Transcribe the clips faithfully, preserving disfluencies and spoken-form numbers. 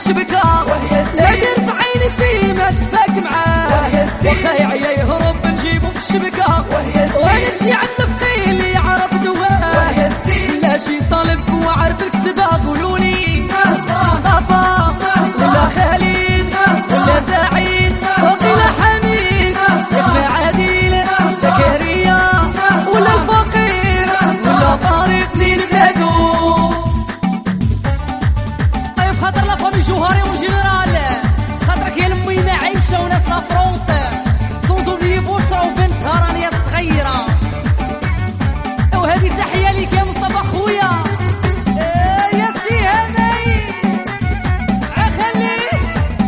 الشبكة لكن عيني فيه ما تفاق معاه وخا يعيا يهرب نجيبو في الشبكة ونمشي عند الفقيه اللي يعرف دواه لا شي طالب وعارف الكتبة قولولي مصطفى ولا خالد ولا سعيد وقيل حميد ابن عادل زكريا ولا الفقير ولا طارق من بلادو طيب خاطر لا فامي جوهري وجنرال خاطر كاين امي ما عايشه وناس لا فرونس صوزو بي بشرى وبنتها رانيا صغيره وهذه تحيه ليك يا مصطفى خويا يا سي هاني عخليك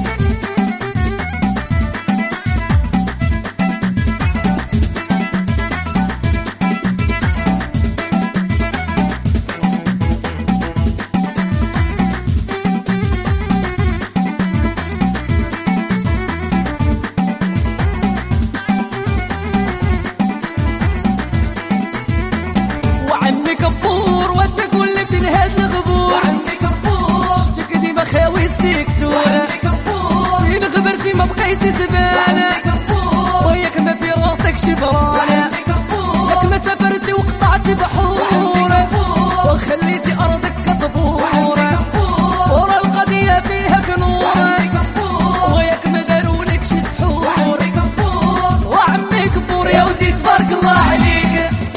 وعمي كبور وتقول لي فين هاد الغبور وعمي كبور شتك ديما خاوي سيكتو وعمي كبور فين غبرتي ما بقيتي تبان وعمي كبور وياك ما في راسك شبران وعمي كبور ياك ما سافرتي وقطعتي بحور وعمي كبور وخليتي ارضك كصبور وعمي كبور ورا القضيه فيها كنور وعمي كبور وياك ما دارولك شي سحور وعمي كبور وعمي كبور يا ودي تبارك الله عليك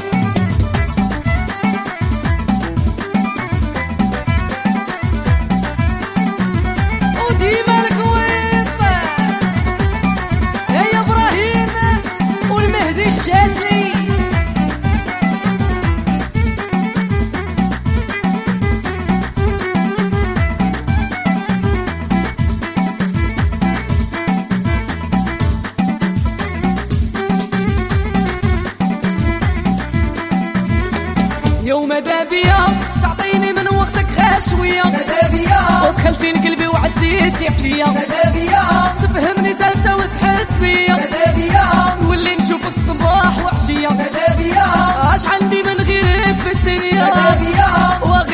ديما الكويت يا ابراهيم والمهدي الشاذلي يوم دابية تعطيني من وقتك غير شوية دابية ودخلتي لقلبي وعزيتي عليا دابية تفهمني زالتة وتحس بيا دابية نولي نشوفك صباح وعشية دابية اش عندي من غيرك في الدنيا دابية